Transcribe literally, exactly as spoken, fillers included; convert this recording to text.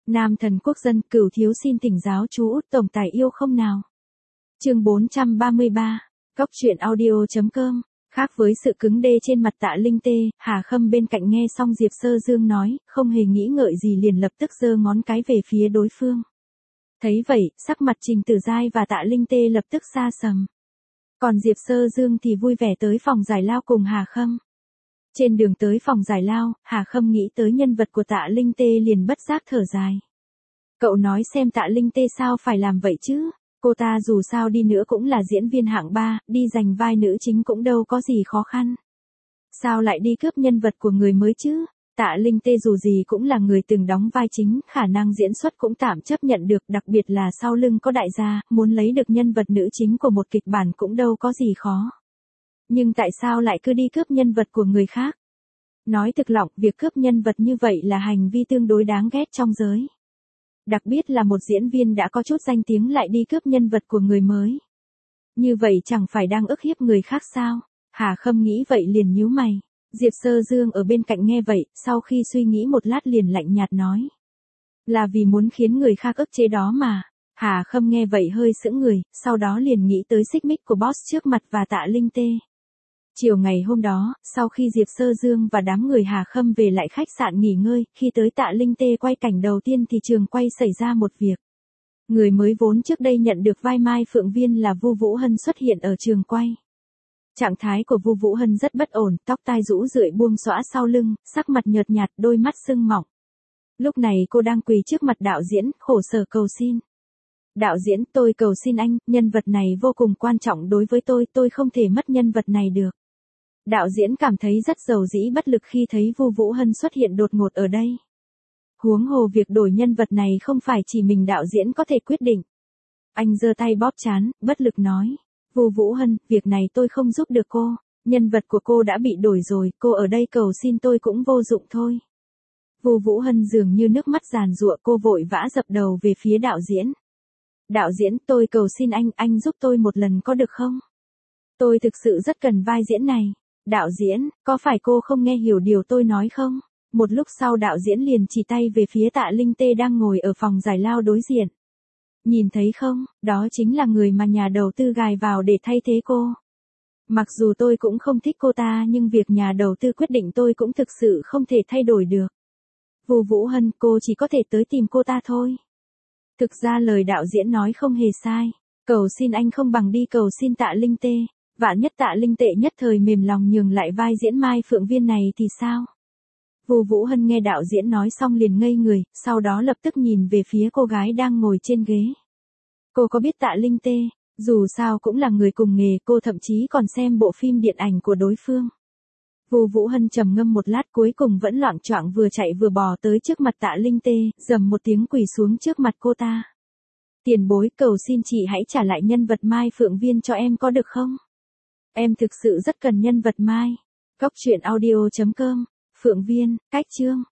Nam thần quốc dân, Cửu thiếu xin thỉnh giáo chú Út tổng tài yêu không nào. Chương bốn trăm ba mươi ba, Cóc truyện audio chấm com. Khác với sự cứng đê trên mặt Tạ Linh Tê, Hà Khâm bên cạnh nghe xong Diệp Sơ Dương nói, không hề nghĩ ngợi gì liền lập tức giơ ngón cái về phía đối phương. Thấy vậy, sắc mặt Trình Tử Giai và Tạ Linh Tê lập tức xa sầm. Còn Diệp Sơ Dương thì vui vẻ tới phòng giải lao cùng Hà Khâm. Trên đường tới phòng giải lao, Hà Khâm nghĩ tới nhân vật của Tạ Linh Tê liền bất giác thở dài. Cậu nói xem Tạ Linh Tê sao phải làm vậy chứ, cô ta dù sao đi nữa cũng là diễn viên hạng ba, đi giành vai nữ chính cũng đâu có gì khó khăn. Sao lại đi cướp nhân vật của người mới chứ? Tạ Linh Tê dù gì cũng là người từng đóng vai chính, khả năng diễn xuất cũng tạm chấp nhận được, đặc biệt là sau lưng có đại gia, muốn lấy được nhân vật nữ chính của một kịch bản cũng đâu có gì khó. Nhưng tại sao lại cứ đi cướp nhân vật của người khác? Nói thực lòng, việc cướp nhân vật như vậy là hành vi tương đối đáng ghét trong giới. Đặc biệt là một diễn viên đã có chút danh tiếng lại đi cướp nhân vật của người mới. Như vậy chẳng phải đang ức hiếp người khác sao? Hà Khâm nghĩ vậy liền nhíu mày. Diệp Sơ Dương ở bên cạnh nghe vậy, sau khi suy nghĩ một lát liền lạnh nhạt nói. Là vì muốn khiến người khác ức chế đó mà. Hà Khâm nghe vậy hơi sững người, sau đó liền nghĩ tới xích mích của boss trước mặt và Tạ Linh Tê. Chiều ngày hôm đó, sau khi Diệp Sơ Dương và đám người Hà Khâm về lại khách sạn nghỉ ngơi, khi tới Tạ Linh Tê quay cảnh đầu tiên thì trường quay xảy ra một việc. Người mới vốn trước đây nhận được vai Mai Phượng Viên là Vu Vũ Hân xuất hiện ở trường quay. Trạng thái của Vu Vũ Hân rất bất ổn, tóc tai rũ rượi buông xõa sau lưng, sắc mặt nhợt nhạt, đôi mắt sưng mọng. Lúc này cô đang quỳ trước mặt đạo diễn, khổ sở cầu xin. Đạo diễn, tôi cầu xin anh, nhân vật này vô cùng quan trọng đối với tôi, tôi không thể mất nhân vật này được. Đạo diễn cảm thấy rất dầu dĩ bất lực khi thấy Vu Vũ Hân xuất hiện đột ngột ở đây. Huống hồ việc đổi nhân vật này không phải chỉ mình đạo diễn có thể quyết định. Anh giơ tay bóp trán, bất lực nói. Vu Vũ Hân, việc này tôi không giúp được cô, nhân vật của cô đã bị đổi rồi, cô ở đây cầu xin tôi cũng vô dụng thôi. Vu Vũ Hân dường như nước mắt giàn giụa, cô vội vã dập đầu về phía đạo diễn. Đạo diễn, tôi cầu xin anh, anh giúp tôi một lần có được không? Tôi thực sự rất cần vai diễn này. Đạo diễn, có phải cô không nghe hiểu điều tôi nói không? Một lúc sau đạo diễn liền chỉ tay về phía Tạ Linh Tê đang ngồi ở phòng giải lao đối diện. Nhìn thấy không, đó chính là người mà nhà đầu tư gài vào để thay thế cô. Mặc dù tôi cũng không thích cô ta nhưng việc nhà đầu tư quyết định tôi cũng thực sự không thể thay đổi được. Vu Vũ Hân, cô chỉ có thể tới tìm cô ta thôi. Thực ra lời đạo diễn nói không hề sai. Cầu xin anh không bằng đi cầu xin Tạ Linh Tê. Vạn nhất Tạ Linh Tê nhất thời mềm lòng nhường lại vai diễn Mai Phượng Viên này thì sao? Vu Vũ Hân nghe đạo diễn nói xong liền ngây người, sau đó lập tức nhìn về phía cô gái đang ngồi trên ghế. Cô có biết Tạ Linh Tê, dù sao cũng là người cùng nghề, cô thậm chí còn xem bộ phim điện ảnh của đối phương. Vu Vũ Hân trầm ngâm một lát cuối cùng vẫn loạng choạng vừa chạy vừa bò tới trước mặt Tạ Linh Tê, rầm một tiếng quỳ xuống trước mặt cô ta. Tiền bối, cầu xin chị hãy trả lại nhân vật Mai Phượng Viên cho em có được không? Em thực sự rất cần nhân vật Mai. Cóc truyện audio chấm com. Phượng Viên, cách chương.